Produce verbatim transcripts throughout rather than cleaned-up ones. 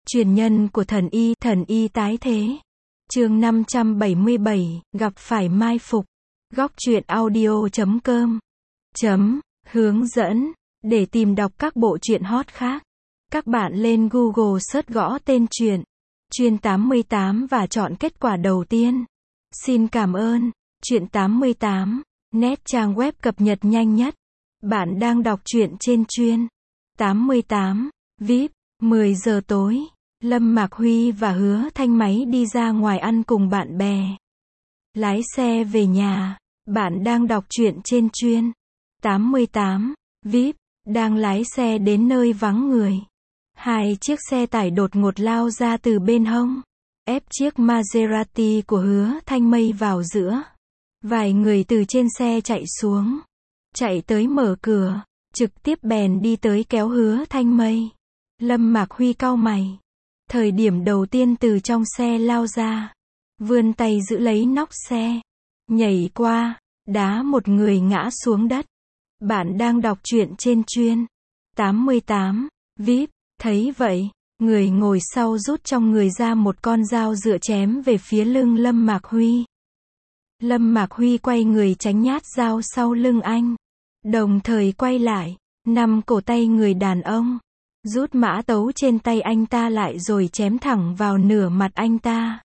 Truyền nhân của thần y, thần y tái thế. Chương năm trăm bảy mươi bảy, gặp phải mai phục. Góc truyện audio chấm com. Chấm, hướng dẫn. Để tìm đọc các bộ truyện hot khác, các bạn lên Google search gõ tên truyện Truyện tám mươi tám và chọn kết quả đầu tiên. Xin cảm ơn. Truyện tám mươi tám, net trang web cập nhật nhanh nhất. Bạn đang đọc truyện trên Truyện tám mươi tám, vê i pê. mười giờ tối, Lâm Mạc Huy và Hứa Thanh Máy đi ra ngoài ăn cùng bạn bè. Lái xe về nhà. Bạn đang đọc truyện trên Truyện tám mươi tám, vê i pê. Đang lái xe đến nơi vắng người. Hai chiếc xe tải đột ngột lao ra từ bên hông, ép chiếc Maserati của Hứa Thanh Mây vào giữa. Vài người từ trên xe chạy xuống, chạy tới mở cửa, trực tiếp bèn đi tới kéo Hứa Thanh Mây. Lâm Mạc Huy cau mày. Thời điểm đầu tiên từ trong xe lao ra, vươn tay giữ lấy nóc xe, nhảy qua, đá một người ngã xuống đất. Bạn đang đọc truyện trên Truyện tám mươi tám, vê i pê. Thấy vậy, người ngồi sau rút trong người ra một con dao dựa chém về phía lưng Lâm Mạc Huy. Lâm Mạc Huy quay người tránh nhát dao sau lưng anh, đồng thời quay lại, nắm cổ tay người đàn ông, rút mã tấu trên tay anh ta lại rồi chém thẳng vào nửa mặt anh ta.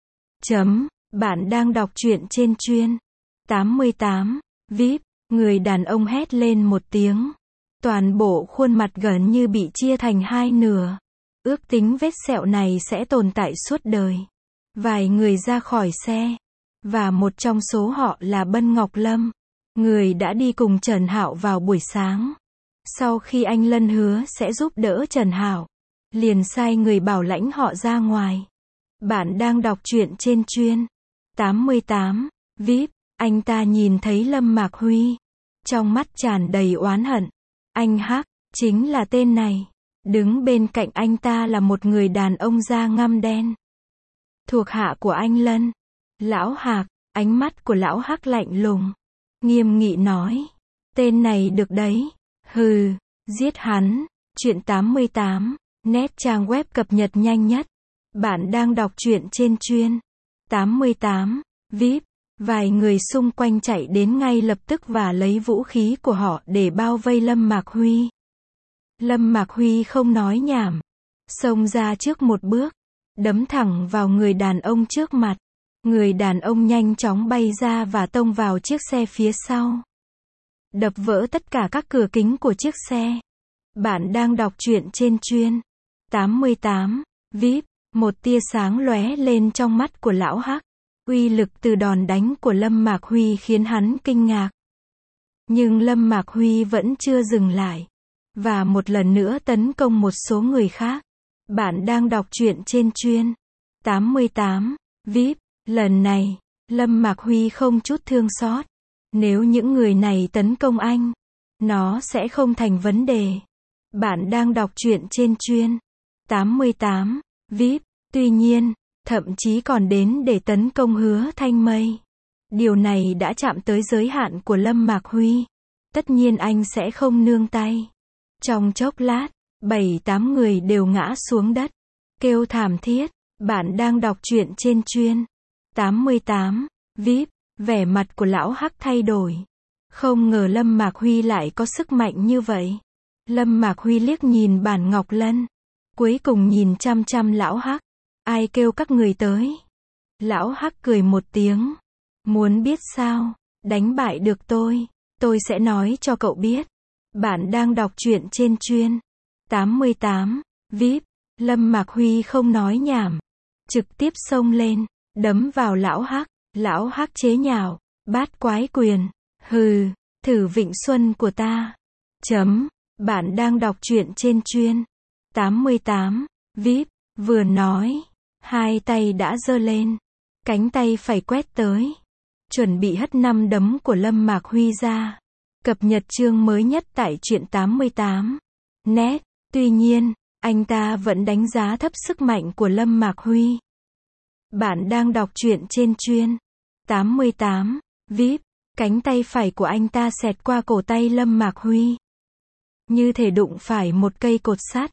Chấm, bạn đang đọc truyện trên Truyện tám mươi tám, vê i pê. Người đàn ông hét lên một tiếng. Toàn bộ khuôn mặt gần như bị chia thành hai nửa. Ước tính vết sẹo này sẽ tồn tại suốt đời. Vài người ra khỏi xe, và một trong số họ là Bân Ngọc Lâm, người đã đi cùng Trần Hạo vào buổi sáng. Sau khi anh Lân hứa sẽ giúp đỡ Trần Hạo, liền sai người bảo lãnh họ ra ngoài. Bạn đang đọc truyện trên Truyện tám mươi tám, vê i pê. Anh ta nhìn thấy Lâm Mạc Huy, trong mắt tràn đầy oán hận. Anh Hắc, chính là tên này. Đứng bên cạnh anh ta là một người đàn ông da ngăm đen, thuộc hạ của anh Lân. Lão Hạc. Ánh mắt của lão Hắc lạnh lùng, nghiêm nghị nói. Tên này được đấy. Hừ, giết hắn. Truyện tám mươi tám, net trang web cập nhật nhanh nhất. Bạn đang đọc truyện trên Truyện tám mươi tám, vê i pê. Vài người xung quanh chạy đến ngay lập tức và lấy vũ khí của họ để bao vây Lâm Mạc Huy. Lâm Mạc Huy không nói nhảm, xông ra trước một bước, đấm thẳng vào người đàn ông trước mặt. Người đàn ông nhanh chóng bay ra và tông vào chiếc xe phía sau, đập vỡ tất cả các cửa kính của chiếc xe. Bạn đang đọc truyện trên Truyện tám mươi tám, vê i pê. Một tia sáng lóe lên trong mắt của lão Hắc. Uy lực từ đòn đánh của Lâm Mạc Huy khiến hắn kinh ngạc. Nhưng Lâm Mạc Huy vẫn chưa dừng lại, và một lần nữa tấn công một số người khác. Bạn đang đọc truyện trên Truyện tám mươi tám, vê i pê. Lần này, Lâm Mạc Huy không chút thương xót. Nếu những người này tấn công anh, nó sẽ không thành vấn đề. Bạn đang đọc truyện trên Truyện tám mươi tám, vê i pê. Tuy nhiên, thậm chí còn đến để tấn công Hứa Thanh Mây. Điều này đã chạm tới giới hạn của Lâm Mạc Huy. Tất nhiên anh sẽ không nương tay. Trong chốc lát, bảy tám người đều ngã xuống đất, kêu thảm thiết. Bạn đang đọc truyện trên Truyện tám mươi tám, vê i pê. Vẻ mặt của lão Hắc thay đổi. Không ngờ Lâm Mạc Huy lại có sức mạnh như vậy. Lâm Mạc Huy liếc nhìn Bản Ngọc Lân, cuối cùng nhìn chăm chăm lão Hắc. Ai kêu các người tới? Lão Hắc cười một tiếng. Muốn biết sao? Đánh bại được tôi, tôi sẽ nói cho cậu biết. Bạn đang đọc truyện trên Truyện tám mươi tám, vê i pê. Lâm Mạc Huy không nói nhảm, trực tiếp xông lên, đấm vào lão Hắc. Lão Hắc chế nhạo. Bát quái quyền. Hừ, thử Vịnh Xuân của ta. Chấm, bạn đang đọc truyện trên Truyện tám mươi tám, vê i pê. Vừa nói, hai tay đã giơ lên, cánh tay phải quét tới, chuẩn bị hất năm đấm của Lâm Mạc Huy ra. Cập nhật chương mới nhất tại Truyện tám mươi tám net. Tuy nhiên, anh ta vẫn đánh giá thấp sức mạnh của Lâm Mạc Huy. Bạn đang đọc truyện trên Truyện tám mươi tám, vê i pê. Cánh tay phải của anh ta xẹt qua cổ tay Lâm Mạc Huy, như thể đụng phải một cây cột sắt.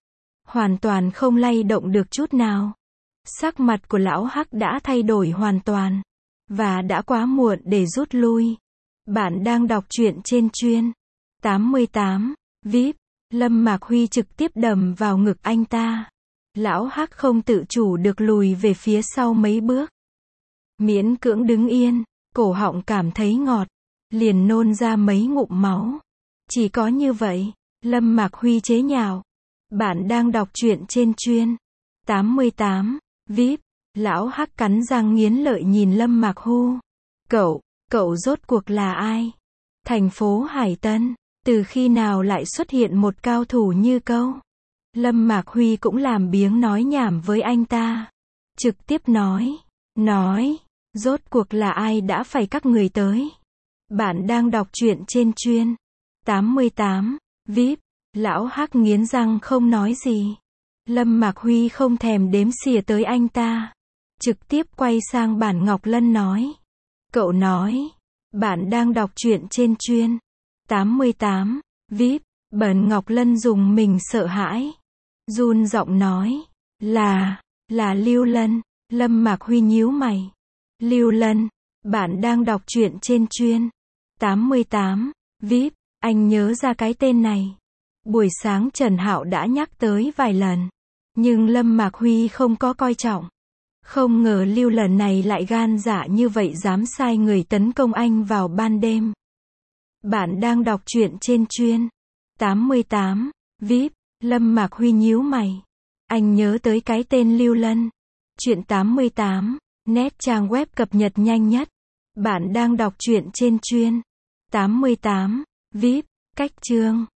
hoàn toàn không lay động được chút nào. Sắc mặt của lão Hắc đã thay đổi hoàn toàn. Và đã quá muộn để rút lui. Bạn đang đọc truyện trên chuyên. tám mươi tám. vê i pê. Lâm Mạc Huy trực tiếp đầm vào ngực anh ta. Lão Hắc không tự chủ được lùi về phía sau mấy bước. Miễn cưỡng đứng yên, cổ họng cảm thấy ngọt. Liền nôn ra mấy ngụm máu. Chỉ có như vậy, Lâm Mạc Huy chế nhạo. Bạn đang đọc truyện trên chuyên. tám mươi tám. vê i pê. Lão Hắc cắn răng nghiến lợi nhìn Lâm Mạc Hu. Cậu, cậu rốt cuộc là ai? Thành phố Hải Tân, từ khi nào lại xuất hiện một cao thủ như cậu? Lâm Mạc Huy cũng làm biếng nói nhảm với anh ta. Trực tiếp nói, nói, rốt cuộc là ai đã phải các người tới? Bạn đang đọc truyện trên chuyên. tám mươi tám. vê i pê. Lão Hắc nghiến răng không nói gì. Lâm Mạc Huy không thèm đếm xỉa tới anh ta. Trực tiếp quay sang Bản Ngọc Lân nói. Cậu nói. Bạn đang đọc truyện trên chuyên. tám mươi tám. vê i pê. Bản Ngọc Lân dùng mình sợ hãi. Run giọng nói. Là, là Lưu Lân. Lâm Mạc Huy nhíu mày. Lưu Lân. Bạn đang đọc truyện trên chuyên. tám mươi tám. vê i pê. Anh nhớ ra cái tên này. Buổi sáng Trần Hạo đã nhắc tới vài lần. Nhưng Lâm Mạc Huy không có coi trọng. Không ngờ Lưu lần này lại gan dạ như vậy dám sai người tấn công anh vào ban đêm. Bạn đang đọc truyện trên chuyên. tám mươi tám. vê i pê. Lâm Mạc Huy nhíu mày. Anh nhớ tới cái tên Lưu Lân. Truyện tám mươi tám. Net trang web cập nhật nhanh nhất. Bạn đang đọc truyện trên chuyên. tám mươi tám. vê i pê. Cách chương.